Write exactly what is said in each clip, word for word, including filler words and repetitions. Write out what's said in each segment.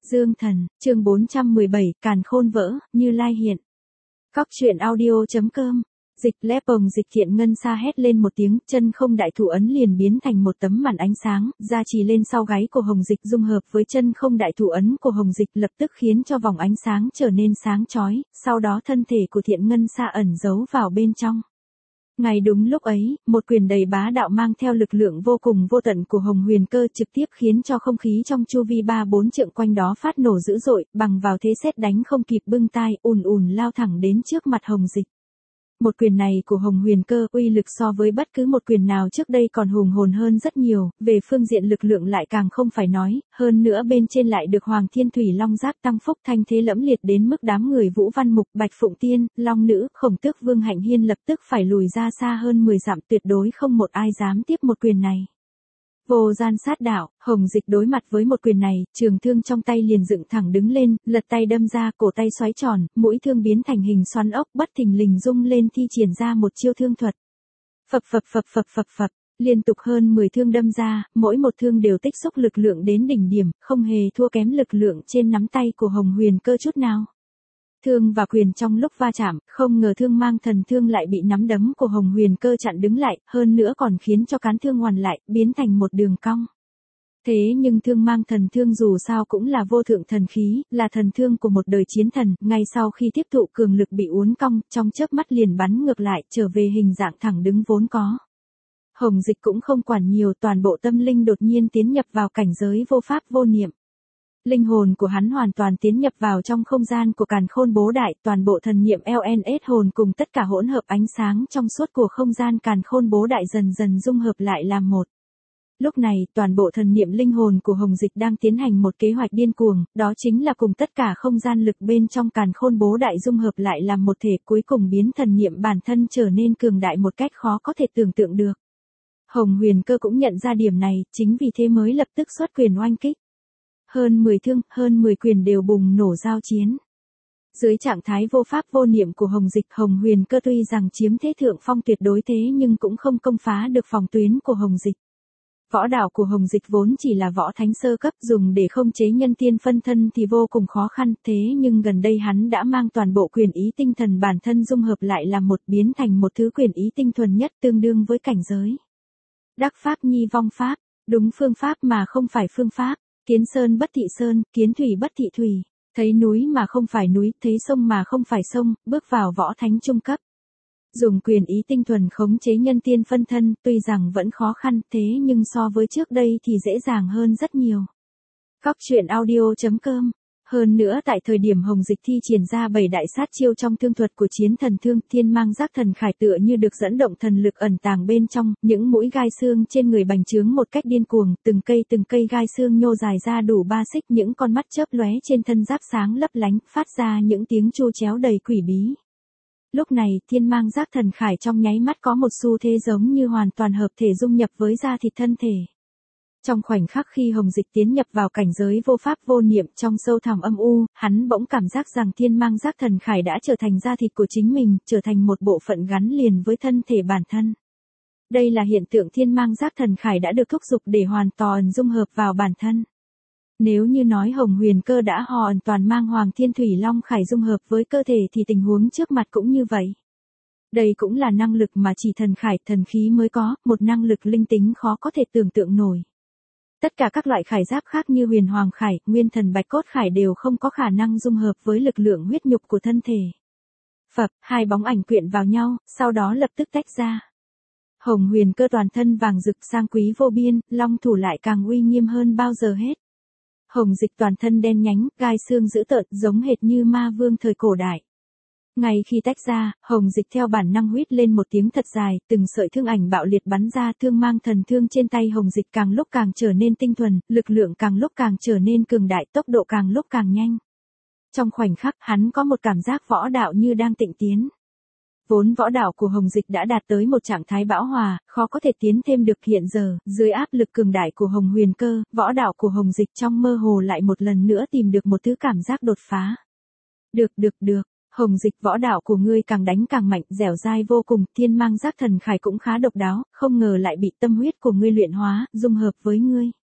Dương Thần, chương bốn trăm mười bảy, Càn Khôn vỡ, Như Lai hiện. Cóc truyện audio.com. Dịch lép bồng dịch thiện ngân xa hét lên một tiếng, chân không đại thủ ấn liền biến thành một tấm màn ánh sáng, ra trì lên sau gáy của Hồng Dịch dung hợp với chân không đại thủ ấn của Hồng Dịch lập tức khiến cho vòng ánh sáng trở nên sáng chói, sau đó thân thể của thiện ngân xa ẩn giấu vào bên trong. Ngay đúng lúc ấy, một quyền đầy bá đạo mang theo lực lượng vô cùng vô tận của Hồng Huyền Cơ trực tiếp khiến cho không khí trong chu vi ba bốn trượng quanh đó phát nổ dữ dội, bằng vào thế sét đánh không kịp bưng tai, ùn ùn lao thẳng đến trước mặt Hồng Dịch. Một quyền này của Hồng Huyền Cơ uy lực so với bất cứ một quyền nào trước đây còn hùng hồn hơn rất nhiều, về phương diện lực lượng lại càng không phải nói, hơn nữa bên trên lại được Hoàng Thiên Thủy Long Giáp tăng phúc thanh thế lẫm liệt đến mức đám người Vũ Văn Mục, Bạch Phụng Tiên, Long Nữ, Khổng Tước Vương Hạnh Hiên lập tức phải lùi ra xa hơn mười dặm, tuyệt đối không một ai dám tiếp một quyền này. Vô gian sát đạo, Hồng Dịch đối mặt với một quyền này, trường thương trong tay liền dựng thẳng đứng lên, lật tay đâm ra, cổ tay xoáy tròn, mũi thương biến thành hình xoắn ốc, bất thình lình rung lên thi triển ra một chiêu thương thuật. Phập phập phập phập phập phập, liên tục hơn mười thương đâm ra, mỗi một thương đều tích xúc lực lượng đến đỉnh điểm, không hề thua kém lực lượng trên nắm tay của Hồng Huyền Cơ chút nào. Thương và quyền trong lúc va chạm, không ngờ thương mang thần thương lại bị nắm đấm của Hồng Huyền Cơ chặn đứng lại, hơn nữa còn khiến cho cán thương hoàn lại, biến thành một đường cong. Thế nhưng thương mang thần thương dù sao cũng là vô thượng thần khí, là thần thương của một đời chiến thần, ngay sau khi tiếp thụ cường lực bị uốn cong, trong chớp mắt liền bắn ngược lại, trở về hình dạng thẳng đứng vốn có. Hồng Dịch cũng không quản nhiều, toàn bộ tâm linh đột nhiên tiến nhập vào cảnh giới vô pháp vô niệm. Linh hồn của hắn hoàn toàn tiến nhập vào trong không gian của Càn Khôn Bố Đại, toàn bộ thần niệm lờ en ét hồn cùng tất cả hỗn hợp ánh sáng trong suốt của không gian Càn Khôn Bố Đại dần dần dung hợp lại làm một. Lúc này, toàn bộ thần niệm linh hồn của Hồng Dịch đang tiến hành một kế hoạch điên cuồng, đó chính là cùng tất cả không gian lực bên trong Càn Khôn Bố Đại dung hợp lại làm một thể, cuối cùng biến thần niệm bản thân trở nên cường đại một cách khó có thể tưởng tượng được. Hồng Huyền Cơ cũng nhận ra điểm này, chính vì thế mới lập tức xuất quyền oanh kích. Hơn mười thương, hơn mười quyền đều bùng nổ giao chiến. Dưới trạng thái vô pháp vô niệm của Hồng Dịch, Hồng Huyền Cơ tuy rằng chiếm thế thượng phong tuyệt đối thế nhưng cũng không công phá được phòng tuyến của Hồng Dịch. Võ đạo của Hồng Dịch vốn chỉ là võ thánh sơ cấp, dùng để không chế nhân tiên phân thân thì vô cùng khó khăn, thế nhưng gần đây hắn đã mang toàn bộ quyền ý tinh thần bản thân dung hợp lại làm một, biến thành một thứ quyền ý tinh thuần nhất, tương đương với cảnh giới. Đắc pháp nhi vong pháp, đúng phương pháp mà không phải phương pháp. Kiến sơn bất thị sơn, kiến thủy bất thị thủy, thấy núi mà không phải núi, thấy sông mà không phải sông, bước vào võ thánh trung cấp. Dùng quyền ý tinh thuần khống chế nhân tiên phân thân, tuy rằng vẫn khó khăn, thế nhưng so với trước đây thì dễ dàng hơn rất nhiều. Cóc truyện audio.com. Hơn nữa tại thời điểm Hồng Dịch thi triển ra bảy đại sát chiêu trong thương thuật của chiến thần thương, thiên mang giác thần khải tựa như được dẫn động thần lực ẩn tàng bên trong, những mũi gai xương trên người bành trướng một cách điên cuồng, từng cây từng cây gai xương nhô dài ra đủ ba xích, những con mắt chớp lóe trên thân giáp sáng lấp lánh, phát ra những tiếng chu chéo đầy quỷ bí. Lúc này, thiên mang giác thần khải trong nháy mắt có một xu thế giống như hoàn toàn hợp thể dung nhập với da thịt thân thể. Trong khoảnh khắc khi Hồng Dịch tiến nhập vào cảnh giới vô pháp vô niệm trong sâu thẳm âm u, hắn bỗng cảm giác rằng thiên mang giác thần khải đã trở thành da thịt của chính mình, trở thành một bộ phận gắn liền với thân thể bản thân. Đây là hiện tượng thiên mang giác thần khải đã được thúc giục để hoàn toàn dung hợp vào bản thân. Nếu như nói Hồng Huyền Cơ đã hoàn toàn mang Hoàng Thiên Thủy Long Khải dung hợp với cơ thể thì tình huống trước mặt cũng như vậy. Đây cũng là năng lực mà chỉ thần khải, thần khí mới có, một năng lực linh tính khó có thể tưởng tượng nổi. Tất cả các loại khải giáp khác như huyền hoàng khải, nguyên thần bạch cốt khải đều không có khả năng dung hợp với lực lượng huyết nhục của thân thể. Phập, hai bóng ảnh quyện vào nhau, sau đó lập tức tách ra. Hồng Huyền Cơ toàn thân vàng rực sang quý vô biên, long thủ lại càng uy nghiêm hơn bao giờ hết. Hồng Dịch toàn thân đen nhánh, gai xương dữ tợn, giống hệt như ma vương thời cổ đại. Ngay khi tách ra, Hồng Dịch theo bản năng huýt lên một tiếng thật dài, từng sợi thương ảnh bạo liệt bắn ra, thương mang thần thương trên tay Hồng Dịch càng lúc càng trở nên tinh thuần, lực lượng càng lúc càng trở nên cường đại, tốc độ càng lúc càng nhanh. Trong khoảnh khắc, hắn có một cảm giác võ đạo như đang tịnh tiến. Vốn võ đạo của Hồng Dịch đã đạt tới một trạng thái bão hòa, khó có thể tiến thêm được, hiện giờ, dưới áp lực cường đại của Hồng Huyền Cơ, võ đạo của Hồng Dịch trong mơ hồ lại một lần nữa tìm được một thứ cảm giác đột phá. Được được được. Hồng Dịch, võ đạo của ngươi càng đánh càng mạnh, dẻo dai vô cùng, thiên mang giác thần khải cũng khá độc đáo, không ngờ lại bị tâm huyết của ngươi luyện hóa, dung hợp với ngươi.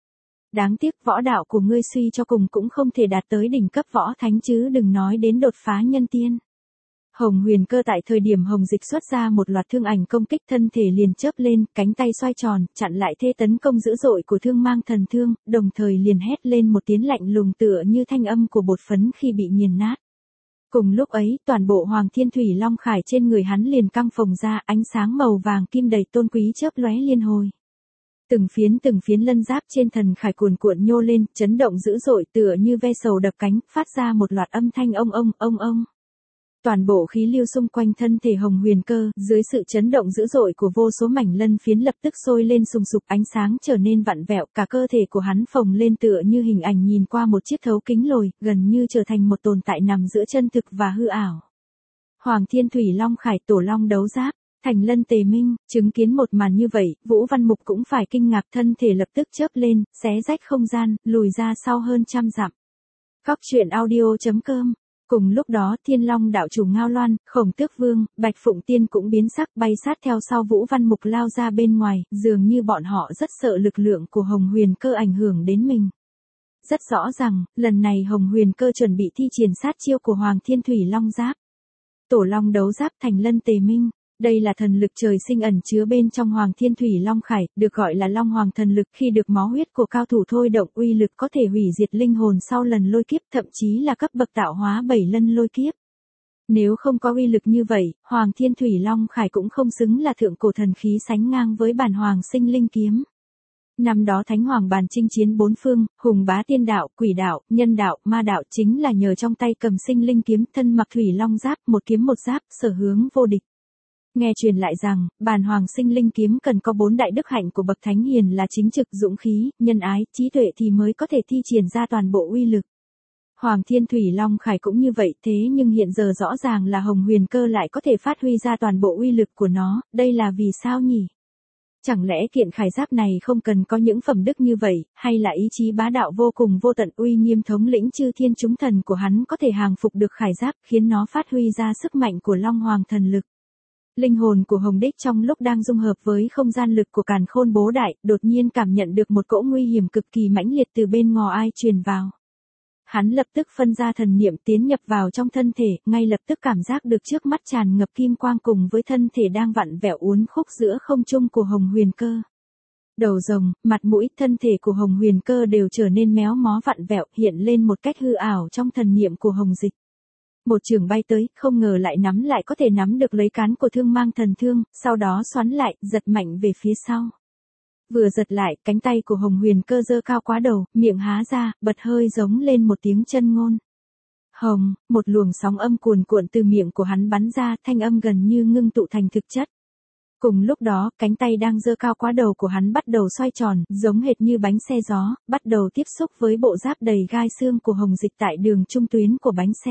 Đáng tiếc võ đạo của ngươi suy cho cùng cũng không thể đạt tới đỉnh cấp võ thánh chứ đừng nói đến đột phá nhân tiên. Hồng Huyền Cơ tại thời điểm Hồng Dịch xuất ra một loạt thương ảnh công kích thân thể liền chớp lên, cánh tay xoay tròn, chặn lại thế tấn công dữ dội của Thương Mang Thần Thương, đồng thời liền hét lên một tiếng lạnh lùng tựa như thanh âm của bột phấn khi bị nghiền nát. Cùng lúc ấy, toàn bộ Hoàng Thiên Thủy Long Khải trên người hắn liền căng phồng ra, ánh sáng màu vàng kim đầy tôn quý chớp lóe liên hồi. Từng phiến từng phiến lân giáp trên thần khải cuồn cuộn nhô lên, chấn động dữ dội tựa như ve sầu đập cánh, phát ra một loạt âm thanh ông ông, ông ông. Toàn bộ khí lưu xung quanh thân thể Hồng Huyền Cơ, dưới sự chấn động dữ dội của vô số mảnh lân phiến lập tức sôi lên sùng sục, ánh sáng trở nên vặn vẹo, cả cơ thể của hắn phồng lên tựa như hình ảnh nhìn qua một chiếc thấu kính lồi, gần như trở thành một tồn tại nằm giữa chân thực và hư ảo. Hoàng Thiên Thủy Long Khải Tổ Long đấu giáp, Thành Lân Tề Minh, chứng kiến một màn như vậy, Vũ Văn Mục cũng phải kinh ngạc, thân thể lập tức chớp lên, xé rách không gian, lùi ra sau hơn trăm dặm. Cóc truyện audio chấm com. Cùng lúc đó, Thiên Long đạo chủ Ngao Loan, Khổng Tước Vương, Bạch Phụng Tiên cũng biến sắc, bay sát theo sau Vũ Văn Mục lao ra bên ngoài, dường như bọn họ rất sợ lực lượng của Hồng Huyền Cơ ảnh hưởng đến mình. Rất rõ ràng, lần này Hồng Huyền Cơ chuẩn bị thi triển sát chiêu của Hoàng Thiên Thủy Long Giáp. Tổ Long đấu giáp Thành Lân Tề Minh. Đây là thần lực trời sinh ẩn chứa bên trong Hoàng Thiên Thủy Long Khải, được gọi là Long Hoàng thần lực, khi được máu huyết của cao thủ thôi động, uy lực có thể hủy diệt linh hồn sau lần lôi kiếp, thậm chí là cấp bậc tạo hóa bảy lân lôi kiếp. Nếu không có uy lực như vậy, Hoàng Thiên Thủy Long Khải cũng không xứng là thượng cổ thần khí sánh ngang với bản Hoàng Sinh Linh Kiếm. Năm đó Thánh Hoàng bàn chinh chiến bốn phương, hùng bá tiên đạo, quỷ đạo, nhân đạo, ma đạo, chính là nhờ trong tay cầm Sinh Linh Kiếm, thân mặc Thủy Long Giáp, một kiếm một giáp, sở hướng vô địch. Nghe truyền lại rằng, bản Hoàng Sinh Linh Kiếm cần có bốn đại đức hạnh của bậc thánh hiền là chính trực, dũng khí, nhân ái, trí tuệ thì mới có thể thi triển ra toàn bộ uy lực. Hoàng Thiên Thủy Long Khải cũng như vậy, thế nhưng hiện giờ rõ ràng là Hồng Huyền Cơ lại có thể phát huy ra toàn bộ uy lực của nó, đây là vì sao nhỉ? Chẳng lẽ kiện khải giáp này không cần có những phẩm đức như vậy, hay là ý chí bá đạo vô cùng vô tận uy nghiêm thống lĩnh chư thiên chúng thần của hắn có thể hàng phục được khải giáp, khiến nó phát huy ra sức mạnh của Long Hoàng thần lực? Linh hồn của Hồng Đích trong lúc đang dung hợp với không gian lực của Càn Khôn Bố Đại, đột nhiên cảm nhận được một cỗ nguy hiểm cực kỳ mãnh liệt từ bên ngò ai truyền vào. Hắn lập tức phân ra thần niệm tiến nhập vào trong thân thể, ngay lập tức cảm giác được trước mắt tràn ngập kim quang cùng với thân thể đang vặn vẹo uốn khúc giữa không trung của Hồng Huyền Cơ. Đầu rồng, mặt mũi, thân thể của Hồng Huyền Cơ đều trở nên méo mó vặn vẹo, hiện lên một cách hư ảo trong thần niệm của Hồng Dịch. Một trường bay tới, không ngờ lại nắm lại có thể nắm được lấy cán của Thương Mang Thần Thương, sau đó xoắn lại, giật mạnh về phía sau. Vừa giật lại, cánh tay của Hồng Huyền Cơ giơ cao quá đầu, miệng há ra, bật hơi giống lên một tiếng chân ngôn. Hồng, một luồng sóng âm cuồn cuộn từ miệng của hắn bắn ra, thanh âm gần như ngưng tụ thành thực chất. Cùng lúc đó, cánh tay đang giơ cao quá đầu của hắn bắt đầu xoay tròn, giống hệt như bánh xe gió, bắt đầu tiếp xúc với bộ giáp đầy gai xương của Hồng Dịch tại đường trung tuyến của bánh xe.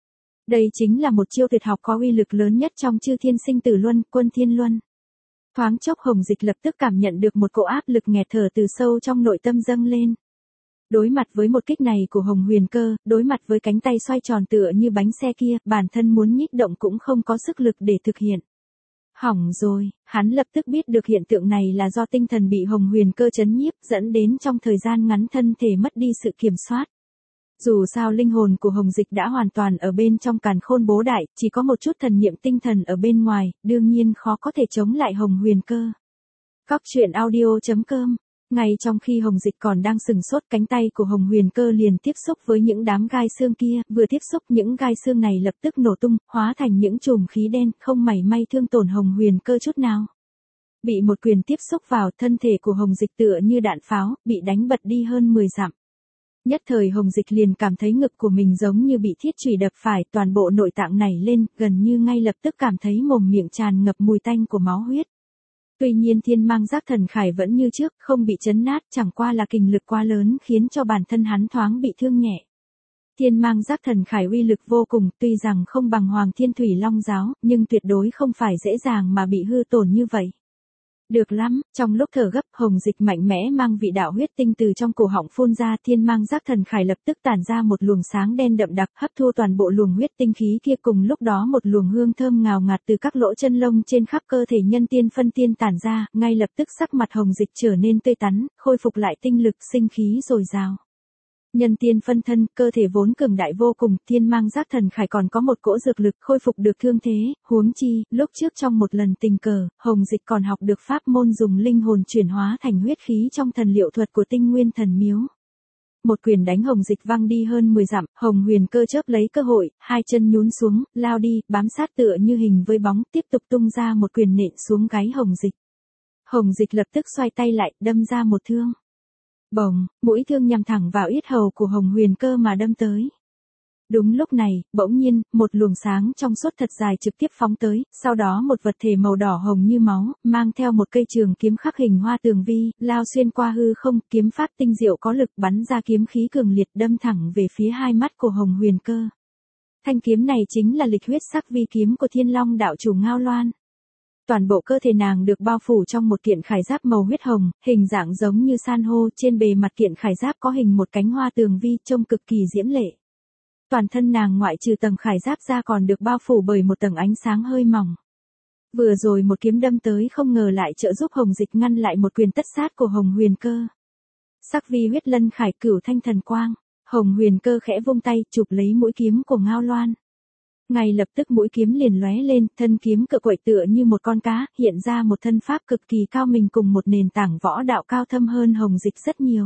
Đây chính là một chiêu tuyệt học có uy lực lớn nhất trong chư thiên sinh tử luân, quân thiên luân. Thoáng chốc Hồng Dịch lập tức cảm nhận được một cỗ áp lực nghẹt thở từ sâu trong nội tâm dâng lên. Đối mặt với một kích này của Hồng Huyền Cơ, đối mặt với cánh tay xoay tròn tựa như bánh xe kia, bản thân muốn nhích động cũng không có sức lực để thực hiện. Hỏng rồi, hắn lập tức biết được hiện tượng này là do tinh thần bị Hồng Huyền Cơ chấn nhiếp, dẫn đến trong thời gian ngắn thân thể mất đi sự kiểm soát. Dù sao linh hồn của Hồng Dịch đã hoàn toàn ở bên trong Càn Khôn Bố Đại, chỉ có một chút thần niệm tinh thần ở bên ngoài, đương nhiên khó có thể chống lại Hồng Huyền Cơ. Cóc truyện audio chấm com. Ngay trong khi Hồng Dịch còn đang sừng sốt, cánh tay của Hồng Huyền Cơ liền tiếp xúc với những đám gai xương kia, vừa tiếp xúc những gai xương này lập tức nổ tung, hóa thành những chùm khí đen, không mảy may thương tổn Hồng Huyền Cơ chút nào. Bị một quyền tiếp xúc vào, thân thể của Hồng Dịch tựa như đạn pháo, bị đánh bật đi hơn mười dặm. Nhất thời Hồng Dịch liền cảm thấy ngực của mình giống như bị thiết chùy đập phải, toàn bộ nội tạng nảy lên, gần như ngay lập tức cảm thấy mồm miệng tràn ngập mùi tanh của máu huyết. Tuy nhiên Thiên Mang Giác Thần Khải vẫn như trước, không bị chấn nát, chẳng qua là kình lực quá lớn khiến cho bản thân hắn thoáng bị thương nhẹ. Thiên Mang Giác Thần Khải uy lực vô cùng, tuy rằng không bằng Hoàng Thiên Thủy Long Giáo, nhưng tuyệt đối không phải dễ dàng mà bị hư tổn như vậy. Được lắm, trong lúc thở gấp, hồng dịch mạnh mẽ mang vị đạo huyết tinh từ trong cổ họng phun ra, thiên mang giác thần khải lập tức tản ra một luồng sáng đen đậm đặc, hấp thu toàn bộ luồng huyết tinh khí kia, cùng lúc đó một luồng hương thơm ngào ngạt từ các lỗ chân lông trên khắp cơ thể nhân tiên phân tiên tản ra, ngay lập tức sắc mặt hồng dịch trở nên tươi tắn, khôi phục lại tinh lực sinh khí dồi dào. Nhân tiên phân thân, cơ thể vốn cường đại vô cùng, thiên mang giác thần khải còn có một cỗ dược lực khôi phục được thương thế, huống chi, lúc trước trong một lần tình cờ, hồng dịch còn học được pháp môn dùng linh hồn chuyển hóa thành huyết khí trong thần liệu thuật của tinh nguyên thần miếu. Một quyền đánh hồng dịch văng đi hơn mười dặm, hồng huyền cơ chớp lấy cơ hội, hai chân nhún xuống, lao đi, bám sát tựa như hình với bóng, tiếp tục tung ra một quyền nện xuống gáy hồng dịch. Hồng dịch lập tức xoay tay lại, đâm ra một thương. Bồng, mũi thương nhằm thẳng vào yết hầu của hồng huyền cơ mà đâm tới. Đúng lúc này, bỗng nhiên, một luồng sáng trong suốt thật dài trực tiếp phóng tới, sau đó một vật thể màu đỏ hồng như máu, mang theo một cây trường kiếm khắc hình hoa tường vi, lao xuyên qua hư không, kiếm pháp tinh diệu có lực bắn ra kiếm khí cường liệt đâm thẳng về phía hai mắt của hồng huyền cơ. Thanh kiếm này chính là lịch huyết sắc vi kiếm của Thiên Long đạo chủ Ngao Loan. Toàn bộ cơ thể nàng được bao phủ trong một kiện khải giáp màu huyết hồng, hình dạng giống như san hô, trên bề mặt kiện khải giáp có hình một cánh hoa tường vi trông cực kỳ diễm lệ. Toàn thân nàng ngoại trừ tầng khải giáp ra còn được bao phủ bởi một tầng ánh sáng hơi mỏng. Vừa rồi một kiếm đâm tới không ngờ lại trợ giúp hồng dịch ngăn lại một quyền tất sát của hồng huyền cơ. Sắc vi huyết lân khải cửu thanh thần quang, hồng huyền cơ khẽ vung tay chụp lấy mũi kiếm của Ngao Loan. Ngay lập tức mũi kiếm liền lóe lên, thân kiếm cự quậy tựa như một con cá, hiện ra một thân pháp cực kỳ cao minh cùng một nền tảng võ đạo cao thâm hơn hồng dịch rất nhiều.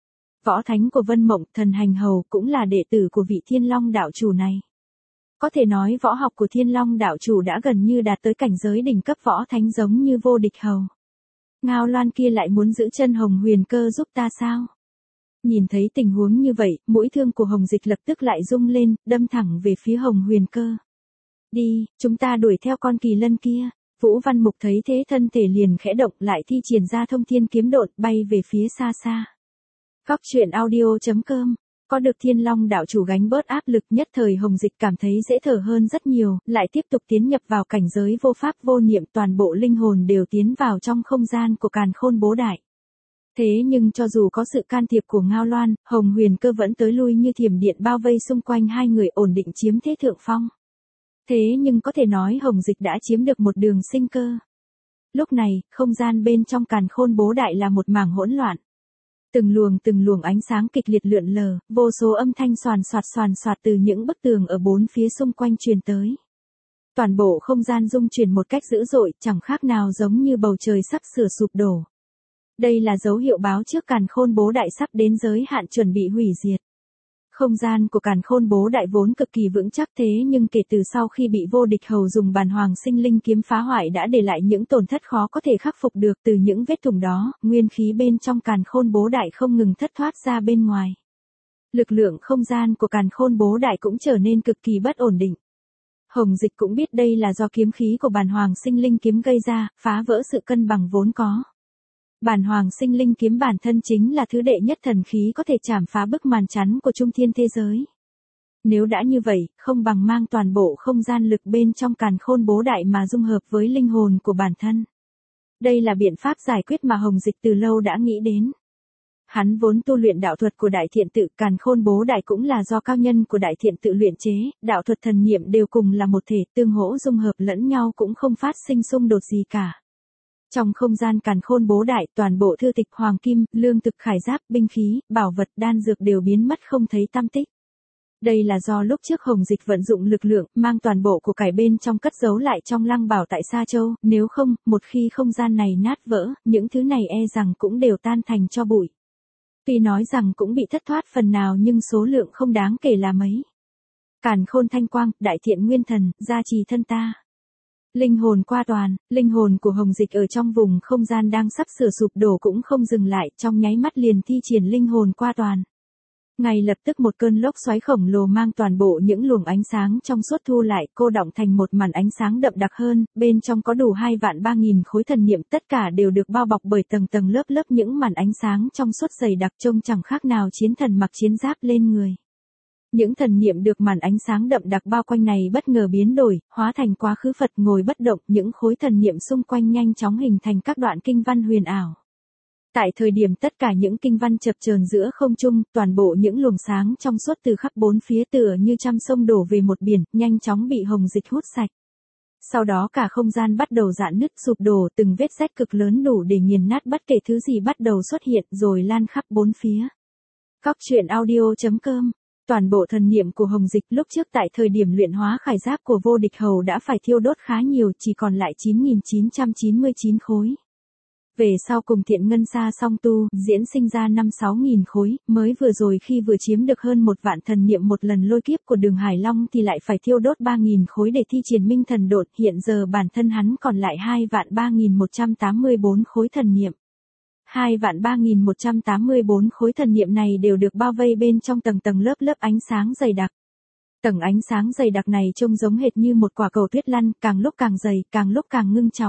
Võ thánh của Vân Mộng, Thần Hành Hầu cũng là đệ tử của vị Thiên Long đạo chủ này. Có thể nói võ học của Thiên Long đạo chủ đã gần như đạt tới cảnh giới đỉnh cấp võ thánh giống như vô địch hầu. Ngao Loan kia lại muốn giữ chân hồng huyền cơ giúp ta sao? Nhìn thấy tình huống như vậy, mũi thương của hồng dịch lập tức lại rung lên, đâm thẳng về phía hồng huyền cơ. Đi, chúng ta đuổi theo con kỳ lân kia. Vũ Văn Mục thấy thế thân thể liền khẽ động lại thi triển ra thông thiên kiếm độn bay về phía xa xa. Góc truyện audio chấm com. Có được Thiên Long đạo chủ gánh bớt áp lực nhất thời hồng dịch cảm thấy dễ thở hơn rất nhiều, lại tiếp tục tiến nhập vào cảnh giới vô pháp vô niệm, toàn bộ linh hồn đều tiến vào trong không gian của Càn Khôn Bố Đại. Thế nhưng cho dù có sự can thiệp của Ngao Loan, hồng huyền cơ vẫn tới lui như thiểm điện bao vây xung quanh hai người ổn định chiếm thế thượng phong. Thế nhưng có thể nói hồng dịch đã chiếm được một đường sinh cơ. Lúc này, không gian bên trong Càn Khôn Bố Đại là một mảng hỗn loạn. Từng luồng từng luồng ánh sáng kịch liệt lượn lờ, vô số âm thanh xoàn xoạt xoàn xoạt từ những bức tường ở bốn phía xung quanh truyền tới. Toàn bộ không gian rung chuyển một cách dữ dội, chẳng khác nào giống như bầu trời sắp sửa sụp đổ. Đây là dấu hiệu báo trước Càn Khôn Bố Đại sắp đến giới hạn chuẩn bị hủy diệt. Không gian của Càn Khôn Bố Đại vốn cực kỳ vững chắc, thế nhưng kể từ sau khi bị vô địch hầu dùng Bàn Hoàng Sinh Linh kiếm phá hoại đã để lại những tổn thất khó có thể khắc phục được. Từ những vết thủng đó, nguyên khí bên trong Càn Khôn Bố Đại không ngừng thất thoát ra bên ngoài. Lực lượng không gian của Càn Khôn Bố Đại cũng trở nên cực kỳ bất ổn định. Hồng dịch cũng biết đây là do kiếm khí của Bàn Hoàng Sinh Linh kiếm gây ra, phá vỡ sự cân bằng vốn có. Bàn Hoàng Sinh Linh kiếm bản thân chính là thứ đệ nhất thần khí có thể chảm phá bức màn chắn của trung thiên thế giới. Nếu đã như vậy, không bằng mang toàn bộ không gian lực bên trong Càn Khôn Bố Đại mà dung hợp với linh hồn của bản thân. Đây là biện pháp giải quyết mà hồng dịch từ lâu đã nghĩ đến. Hắn vốn tu luyện đạo thuật của Đại Thiện Tự, Càn Khôn Bố Đại cũng là do cao nhân của Đại Thiện Tự luyện chế, đạo thuật thần niệm đều cùng là một thể, tương hỗ dung hợp lẫn nhau cũng không phát sinh xung đột gì cả. Trong không gian Càn Khôn Bố Đại, toàn bộ thư tịch hoàng kim, lương thực khải giáp, binh khí, bảo vật, đan dược đều biến mất không thấy tăm tích. Đây là do lúc trước hồng dịch vận dụng lực lượng, mang toàn bộ của cải bên trong cất giấu lại trong lăng bảo tại Sa Châu, nếu không, một khi không gian này nát vỡ, những thứ này e rằng cũng đều tan thành tro bụi. Tuy nói rằng cũng bị thất thoát phần nào nhưng số lượng không đáng kể là mấy. Càn Khôn Thanh Quang, Đại Thiện Nguyên Thần, gia trì thân ta. Linh hồn qua toàn, linh hồn của hồng dịch ở trong vùng không gian đang sắp sửa sụp đổ cũng không dừng lại, trong nháy mắt liền thi triển linh hồn qua toàn. Ngay lập tức một cơn lốc xoáy khổng lồ mang toàn bộ những luồng ánh sáng trong suốt thu lại, cô đọng thành một màn ánh sáng đậm đặc hơn, bên trong có đủ hai vạn ba nghìn khối thần niệm, tất cả đều được bao bọc bởi tầng tầng lớp lớp những màn ánh sáng trong suốt dày đặc trông chẳng khác nào chiến thần mặc chiến giáp lên người. Những thần niệm được màn ánh sáng đậm đặc bao quanh này bất ngờ biến đổi, hóa thành quá khứ Phật ngồi bất động, những khối thần niệm xung quanh nhanh chóng hình thành các đoạn kinh văn huyền ảo. Tại thời điểm tất cả những kinh văn chập chờn giữa không trung, toàn bộ những luồng sáng trong suốt từ khắp bốn phía tựa như trăm sông đổ về một biển, nhanh chóng bị hồng dịch hút sạch. Sau đó cả không gian bắt đầu rạn nứt sụp đổ, từng vết rách cực lớn đủ để nghiền nát bất kể thứ gì bắt đầu xuất hiện rồi lan khắp bốn phía. Cóc truyện audio chấm com. Toàn bộ thần niệm của hồng dịch lúc trước tại thời điểm luyện hóa khải giáp của vô địch hầu đã phải thiêu đốt khá nhiều, chỉ còn lại chín nghìn chín trăm chín mươi chín khối. Về sau cùng thiện ngân sa song tu, diễn sinh ra năm sáu nghìn khối, mới vừa rồi khi vừa chiếm được hơn một vạn thần niệm một lần lôi kiếp của đường Hải Long thì lại phải thiêu đốt ba nghìn khối để thi triển minh thần đột, hiện giờ bản thân hắn còn lại hai vạn ba nghìn một trăm tám mươi bốn khối thần niệm. hai vạn ba nghìn một trăm tám mươi bốn khối thần niệm này đều được bao vây bên trong tầng tầng lớp lớp ánh sáng dày đặc. Tầng ánh sáng dày đặc này trông giống hệt như một quả cầu tuyết lăn, càng lúc càng dày, càng lúc càng ngưng trọng.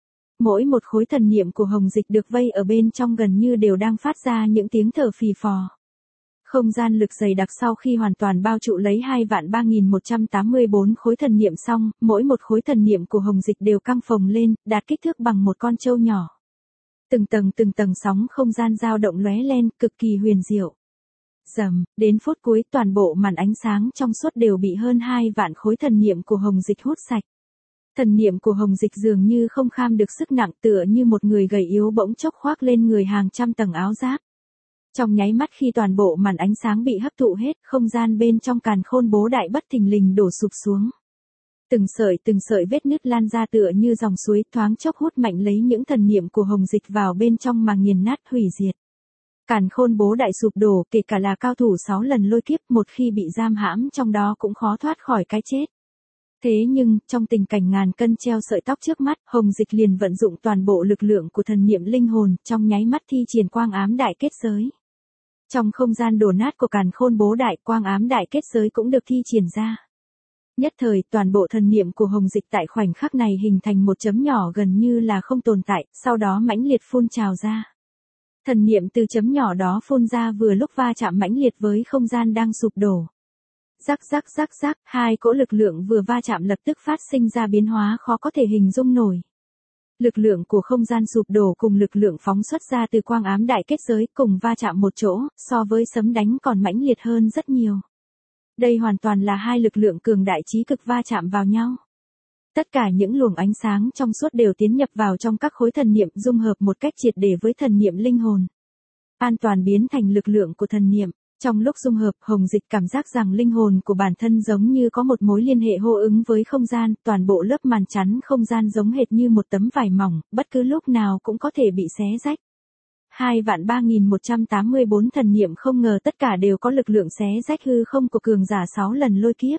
Mỗi một khối thần niệm của hồng dịch được vây ở bên trong gần như đều đang phát ra những tiếng thở phì phò. Không gian lực dày đặc sau khi hoàn toàn bao trụ lấy hai vạn ba nghìn một trăm tám mươi bốn khối thần niệm xong, mỗi một khối thần niệm của hồng dịch đều căng phồng lên, đạt kích thước bằng một con trâu nhỏ. Từng tầng từng tầng sóng không gian dao động lóe lên, cực kỳ huyền diệu. Rầm, đến phút cuối toàn bộ màn ánh sáng trong suốt đều bị hơn hai vạn khối thần niệm của hồng dịch hút sạch. Thần niệm của hồng dịch dường như không kham được sức nặng, tựa như một người gầy yếu bỗng chốc khoác lên người hàng trăm tầng áo giáp. Trong nháy mắt khi toàn bộ màn ánh sáng bị hấp thụ hết, không gian bên trong càn khôn bố đại bất thình lình đổ sụp xuống. Từng sợi từng sợi vết nứt lan ra tựa như dòng suối, thoáng chốc hút mạnh lấy những thần niệm của hồng dịch vào bên trong mà nghiền nát hủy diệt. Càn khôn bố đại sụp đổ, kể cả là cao thủ sáu lần lôi kiếp, một khi bị giam hãm trong đó cũng khó thoát khỏi cái chết. Thế nhưng, trong tình cảnh ngàn cân treo sợi tóc trước mắt, hồng dịch liền vận dụng toàn bộ lực lượng của thần niệm linh hồn, trong nháy mắt thi triển quang ám đại kết giới. Trong không gian đổ nát của càn khôn bố đại, quang ám đại kết giới cũng được thi triển ra. Nhất thời, toàn bộ thần niệm của hồng dịch tại khoảnh khắc này hình thành một chấm nhỏ gần như là không tồn tại, sau đó mãnh liệt phun trào ra. Thần niệm từ chấm nhỏ đó phun ra vừa lúc va chạm mãnh liệt với không gian đang sụp đổ. Rắc rắc rắc rắc, hai cỗ lực lượng vừa va chạm lập tức phát sinh ra biến hóa khó có thể hình dung nổi. Lực lượng của không gian sụp đổ cùng lực lượng phóng xuất ra từ quang ám đại kết giới cùng va chạm một chỗ, so với sấm đánh còn mãnh liệt hơn rất nhiều. Đây hoàn toàn là hai lực lượng cường đại chí cực va chạm vào nhau. Tất cả những luồng ánh sáng trong suốt đều tiến nhập vào trong các khối thần niệm, dung hợp một cách triệt để với thần niệm linh hồn. An toàn biến thành lực lượng của thần niệm. Trong lúc dung hợp, hồng dịch cảm giác rằng linh hồn của bản thân giống như có một mối liên hệ hô ứng với không gian, toàn bộ lớp màn chắn không gian giống hệt như một tấm vải mỏng, bất cứ lúc nào cũng có thể bị xé rách. hai vạn ba nghìn một trăm tám mươi bốn thần niệm không ngờ tất cả đều có lực lượng xé rách hư không của cường giả sáu lần lôi kiếp.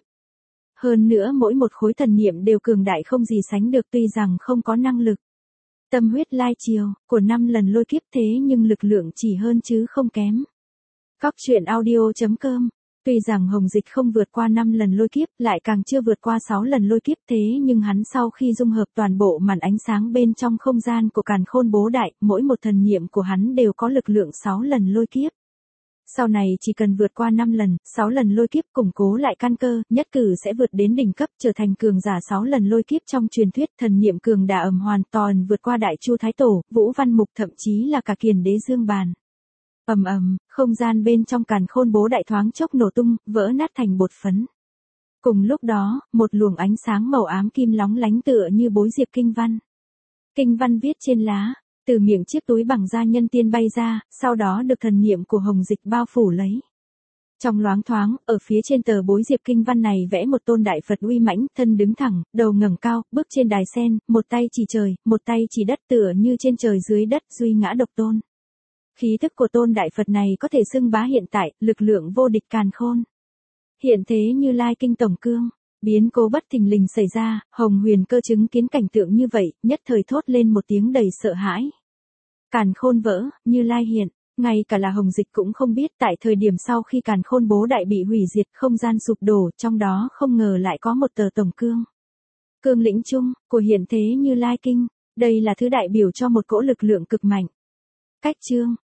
Hơn nữa mỗi một khối thần niệm đều cường đại không gì sánh được, tuy rằng không có năng lực tâm huyết lai chiều của năm lần lôi kiếp, thế nhưng lực lượng chỉ hơn chứ không kém. Cóc truyện audio chấm com. Tuy rằng hồng dịch không vượt qua năm lần lôi kiếp, lại càng chưa vượt qua sáu lần lôi kiếp, thế nhưng hắn sau khi dung hợp toàn bộ màn ánh sáng bên trong không gian của càn khôn bố đại, mỗi một thần niệm của hắn đều có lực lượng sáu lần lôi kiếp. Sau này chỉ cần vượt qua năm lần, sáu lần lôi kiếp củng cố lại căn cơ, nhất cử sẽ vượt đến đỉnh cấp, trở thành cường giả sáu lần lôi kiếp trong truyền thuyết, thần niệm cường đà ầm hoàn toàn vượt qua Đại Chu Thái Tổ, Vũ Văn Mục, thậm chí là cả Kiền Đế Dương Bàn. Ầm ầm, không gian bên trong càn khôn bố đại thoáng chốc nổ tung, vỡ nát thành bột phấn. Cùng lúc đó, một luồng ánh sáng màu ám kim lóng lánh tựa như bối diệp kinh văn. Kinh văn viết trên lá, từ miệng chiếc túi bằng da nhân tiên bay ra, sau đó được thần niệm của hồng dịch bao phủ lấy. Trong loáng thoáng, ở phía trên tờ bối diệp kinh văn này vẽ một tôn đại Phật uy mãnh, thân đứng thẳng, đầu ngẩng cao, bước trên đài sen, một tay chỉ trời, một tay chỉ đất, tựa như trên trời dưới đất duy ngã độc tôn. Khí thức của tôn đại Phật này có thể xưng bá hiện tại, lực lượng vô địch càn khôn. Hiện thế Như Lai kinh tổng cương, biến cố bất thình lình xảy ra, Hồng Huyền Cơ chứng kiến cảnh tượng như vậy, nhất thời thốt lên một tiếng đầy sợ hãi. Càn khôn vỡ, Như Lai hiện, ngay cả là hồng dịch cũng không biết tại thời điểm sau khi càn khôn bố đại bị hủy diệt, không gian sụp đổ, trong đó không ngờ lại có một tờ tổng cương. Cương lĩnh chung, của hiện thế Như Lai kinh, đây là thứ đại biểu cho một cỗ lực lượng cực mạnh. Cách chương